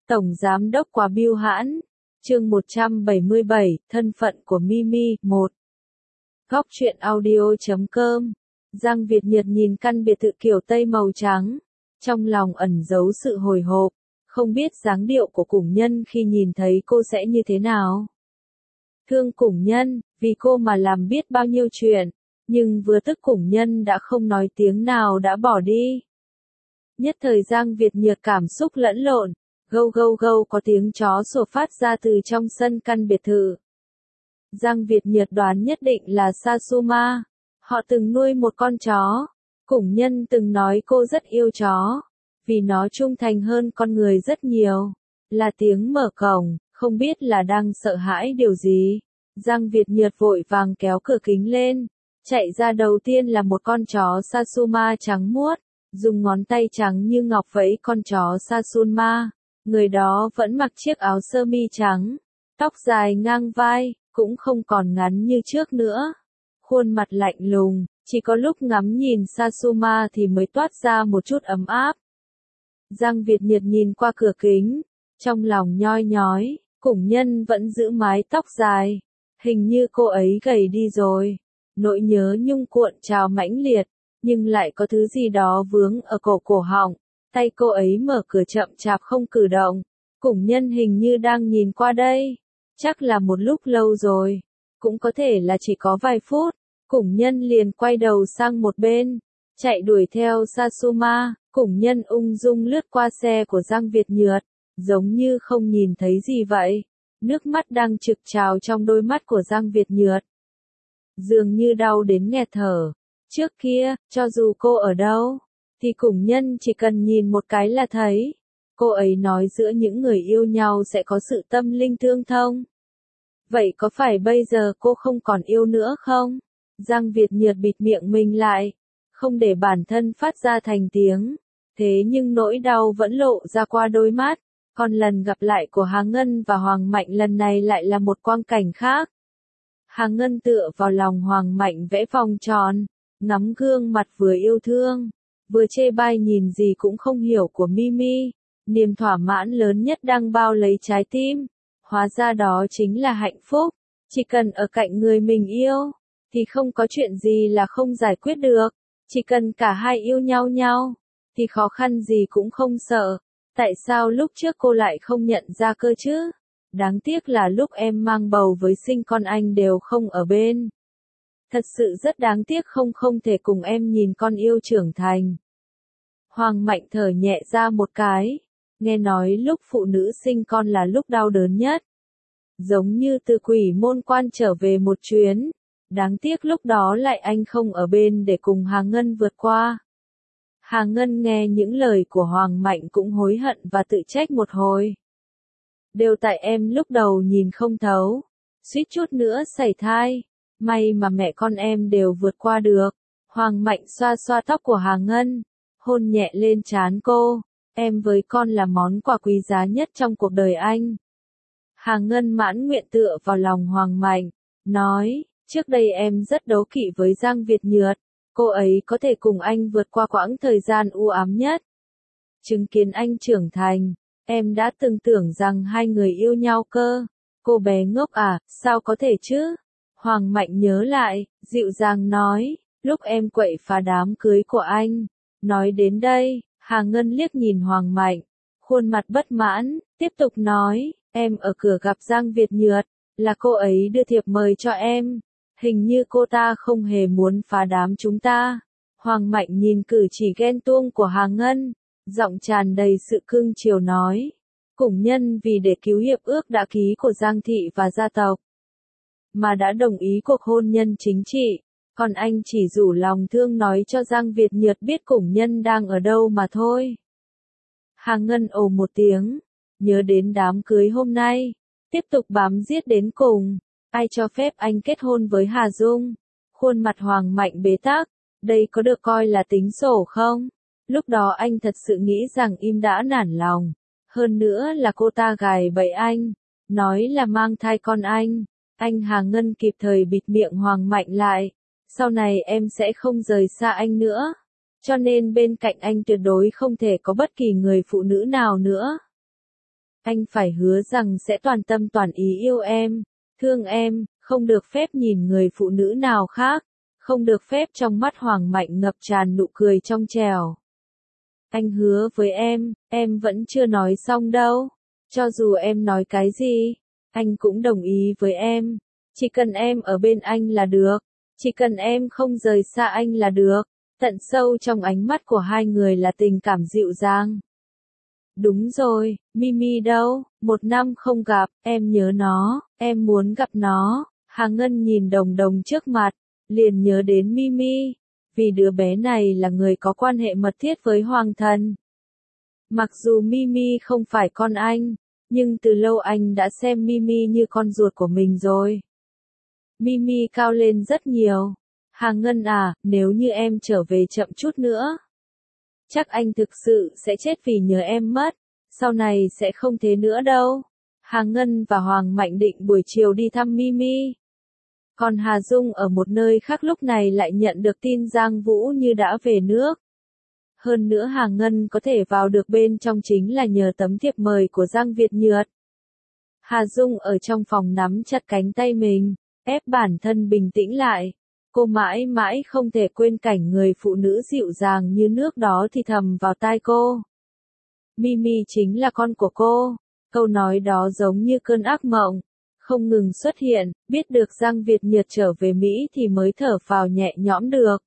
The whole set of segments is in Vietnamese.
Tổng Giám đốc quá bưu hãn. Chương 177, thân phận của Mimi, 1. Góc truyện audio.com. Giang Việt Nhật nhìn căn biệt thự kiểu Tây màu trắng, trong lòng ẩn giấu sự hồi hộp, không biết dáng điệu của Củng Nhân khi nhìn thấy cô sẽ như thế nào. Thương Củng Nhân, vì cô mà làm biết bao nhiêu chuyện, nhưng vừa tức Củng Nhân đã không nói tiếng nào đã bỏ đi. Nhất thời Giang Việt Nhật cảm xúc lẫn lộn, gâu gâu gâu có tiếng chó sủa phát ra từ trong sân căn biệt thự. Giang Việt Nhật đoán nhất định là Sasuma. Họ từng nuôi một con chó. Củng Nhân từng nói cô rất yêu chó, vì nó trung thành hơn con người rất nhiều. Là tiếng mở cổng, không biết là đang sợ hãi điều gì. Giang Việt Nhật vội vàng kéo cửa kính lên. Chạy ra đầu tiên là một con chó Sasuma trắng muốt, dùng ngón tay trắng như ngọc vẫy con chó Sasuma. Người đó vẫn mặc chiếc áo sơ mi trắng, tóc dài ngang vai, cũng không còn ngắn như trước nữa. Khuôn mặt lạnh lùng, chỉ có lúc ngắm nhìn Sasuma thì mới toát ra một chút ấm áp. Giang Việt Nhật nhìn qua cửa kính, trong lòng nhoi nhói, Củng Nhân vẫn giữ mái tóc dài, hình như cô ấy gầy đi rồi. Nỗi nhớ nhung cuộn trào mãnh liệt, nhưng lại có thứ gì đó vướng ở cổ họng. Tay cô ấy mở cửa chậm chạp không cử động. Củng Nhân hình như đang nhìn qua đây. Chắc là một lúc lâu rồi. Cũng có thể là chỉ có vài phút. Củng Nhân liền quay đầu sang một bên, chạy đuổi theo Sasuma. Củng Nhân ung dung lướt qua xe của Giang Việt Nhật, giống như không nhìn thấy gì vậy. Nước mắt đang trực trào trong đôi mắt của Giang Việt Nhật, dường như đau đến nghẹt thở. Trước kia, cho dù cô ở đâu, thì Củng Nhân chỉ cần nhìn một cái là thấy. Cô ấy nói giữa những người yêu nhau sẽ có sự tâm linh tương thông. Vậy có phải bây giờ cô không còn yêu nữa không? Giang Việt Nhật bịt miệng mình lại, không để bản thân phát ra thành tiếng. Thế nhưng nỗi đau vẫn lộ ra qua đôi mắt. Còn lần gặp lại của Hà Ngân và Hoàng Mạnh lần này lại là một quang cảnh khác. Hà Ngân tựa vào lòng Hoàng Mạnh vẽ vòng tròn, ngắm gương mặt vừa yêu thương, vừa chê bai nhìn gì cũng không hiểu của Mimi. Niềm thỏa mãn lớn nhất đang bao lấy trái tim. Hóa ra đó chính là hạnh phúc. Chỉ cần ở cạnh người mình yêu, thì không có chuyện gì là không giải quyết được. Chỉ cần cả hai yêu nhau, thì khó khăn gì cũng không sợ. Tại sao lúc trước cô lại không nhận ra cơ chứ? Đáng tiếc là lúc em mang bầu với sinh con anh đều không ở bên. Thật sự rất đáng tiếc không thể cùng em nhìn con yêu trưởng thành. Hoàng Mạnh thở nhẹ ra một cái. Nghe nói lúc phụ nữ sinh con là lúc đau đớn nhất. Giống như từ quỷ môn quan trở về một chuyến. Đáng tiếc lúc đó lại anh không ở bên để cùng Hà Ngân vượt qua. Hà Ngân nghe những lời của Hoàng Mạnh cũng hối hận và tự trách một hồi. Đều tại em lúc đầu nhìn không thấu, suýt chút nữa sảy thai. May mà mẹ con em đều vượt qua được. Hoàng Mạnh xoa xoa tóc của Hà Ngân, hôn nhẹ lên trán cô. Em với con là món quà quý giá nhất trong cuộc đời anh. Hà Ngân mãn nguyện tựa vào lòng Hoàng Mạnh, nói, trước đây em rất đố kỵ với Giang Việt Nhật. Cô ấy có thể cùng anh vượt qua quãng thời gian u ám nhất. Chứng kiến anh trưởng thành, em đã từng tưởng rằng hai người yêu nhau cơ. Cô bé ngốc à, sao có thể chứ? Hoàng Mạnh nhớ lại, dịu dàng nói, lúc em quậy phá đám cưới của anh. Nói đến đây, Hà Ngân liếc nhìn Hoàng Mạnh, khuôn mặt bất mãn, tiếp tục nói, em ở cửa gặp Giang Việt Nhật, là cô ấy đưa thiệp mời cho em. Hình như cô ta không hề muốn phá đám chúng ta. Hoàng Mạnh nhìn cử chỉ ghen tuông của Hà Ngân, giọng tràn đầy sự cưng chiều nói. Củng Nhân vì để cứu hiệp ước đã ký của Giang Thị và gia tộc, mà đã đồng ý cuộc hôn nhân chính trị. Còn anh chỉ rủ lòng thương nói cho Giang Việt Nhật biết Củng Nhân đang ở đâu mà thôi. Hà Ngân ồ một tiếng, nhớ đến đám cưới hôm nay, tiếp tục bám giết đến cùng. Ai cho phép anh kết hôn với Hà Dung? Khuôn mặt Hoàng Mạnh bế tắc, đây có được coi là tính sổ không? Lúc đó anh thật sự nghĩ rằng im đã nản lòng. Hơn nữa là cô ta gài bẫy anh, nói là mang thai con anh. Anh Hà Ngân kịp thời bịt miệng Hoàng Mạnh lại. Sau này em sẽ không rời xa anh nữa. Cho nên bên cạnh anh tuyệt đối không thể có bất kỳ người phụ nữ nào nữa. Anh phải hứa rằng sẽ toàn tâm toàn ý yêu em, thương em, không được phép nhìn người phụ nữ nào khác, không được phép trong mắt Hoàng Mạnh ngập tràn nụ cười trong trẻo. Anh hứa với em vẫn chưa nói xong đâu. Cho dù em nói cái gì, anh cũng đồng ý với em. Chỉ cần em ở bên anh là được. Chỉ cần em không rời xa anh là được. Tận sâu trong ánh mắt của hai người là tình cảm dịu dàng. Đúng rồi, Mimi đâu? 1 năm không gặp, em nhớ nó, em muốn gặp nó. Hà Ngân nhìn Đồng Đồng trước mặt, liền nhớ đến Mimi. Vì đứa bé này là người có quan hệ mật thiết với Hoàng Thần. Mặc dù Mimi không phải con anh, nhưng từ lâu anh đã xem Mimi như con ruột của mình rồi. Mimi cao lên rất nhiều. Hà Ngân à, nếu như em trở về chậm chút nữa, chắc anh thực sự sẽ chết vì nhớ em mất. Sau này sẽ không thế nữa đâu. Hà Ngân và Hoàng Mạnh định buổi chiều đi thăm Mimi. Còn Hà Dung ở một nơi khác lúc này lại nhận được tin Giang Vũ Như đã về nước. Hơn nữa Hà Ngân có thể vào được bên trong chính là nhờ tấm thiệp mời của Giang Việt Nhược. Hà Dung ở trong phòng nắm chặt cánh tay mình, ép bản thân bình tĩnh lại. Cô mãi mãi không thể quên cảnh người phụ nữ dịu dàng như nước đó thì thầm vào tai cô. Mimi chính là con của cô. Câu nói đó giống như cơn ác mộng, không ngừng xuất hiện, biết được Giang Việt Nhược trở về Mỹ thì mới thở phào nhẹ nhõm được.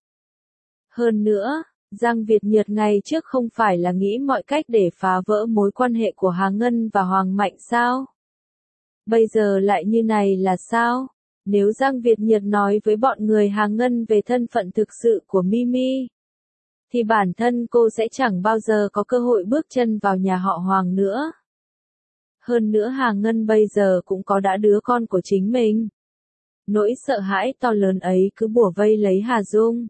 Hơn nữa, Giang Việt Nhược ngày trước không phải là nghĩ mọi cách để phá vỡ mối quan hệ của Hà Ngân và Hoàng Mạnh sao? Bây giờ lại như này là sao? Nếu Giang Việt Nhược nói với bọn người Hà Ngân về thân phận thực sự của Mimi, thì bản thân cô sẽ chẳng bao giờ có cơ hội bước chân vào nhà họ Hoàng nữa. Hơn nữa Hà Ngân bây giờ cũng có đã đứa con của chính mình. Nỗi sợ hãi to lớn ấy cứ bủa vây lấy Hà Dung.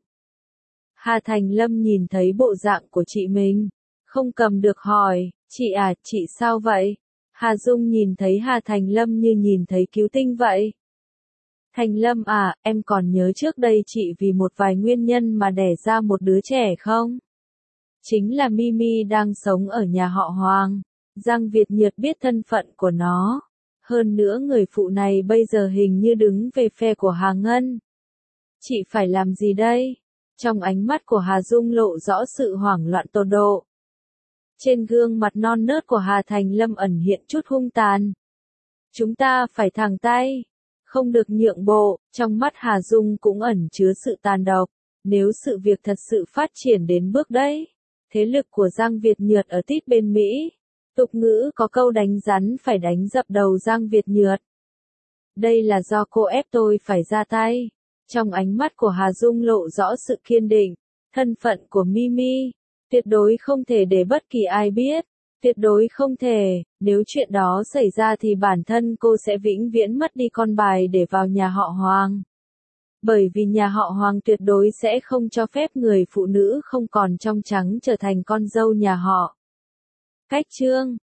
Hà Thành Lâm nhìn thấy bộ dạng của chị mình, không cầm được hỏi, chị à, chị sao vậy? Hà Dung nhìn thấy Hà Thành Lâm như nhìn thấy cứu tinh vậy. Thành Lâm à, em còn nhớ trước đây chị vì một vài nguyên nhân mà đẻ ra một đứa trẻ không? Chính là Mimi đang sống ở nhà họ Hoàng. Giang Việt Nhược biết thân phận của nó. Hơn nữa người phụ này bây giờ hình như đứng về phe của Hà Ngân. Chị phải làm gì đây? Trong ánh mắt của Hà Dung lộ rõ sự hoảng loạn tột độ. Trên gương mặt non nớt của Hà Thành Lâm ẩn hiện chút hung tàn. Chúng ta phải thẳng tay, không được nhượng bộ. Trong mắt Hà Dung cũng ẩn chứa sự tàn độc. Nếu sự việc thật sự phát triển đến bước đấy, thế lực của Giang Việt Nhược ở tít bên Mỹ. Tục ngữ có câu đánh rắn phải đánh dập đầu Giang Việt Nhược. Đây là do cô ép tôi phải ra tay. Trong ánh mắt của Hà Dung lộ rõ sự kiên định. Thân phận của Mimi, tuyệt đối không thể để bất kỳ ai biết. Tuyệt đối không thể, nếu chuyện đó xảy ra thì bản thân cô sẽ vĩnh viễn mất đi con bài để vào nhà họ Hoàng. Bởi vì nhà họ Hoàng tuyệt đối sẽ không cho phép người phụ nữ không còn trong trắng trở thành con dâu nhà họ. Cách chương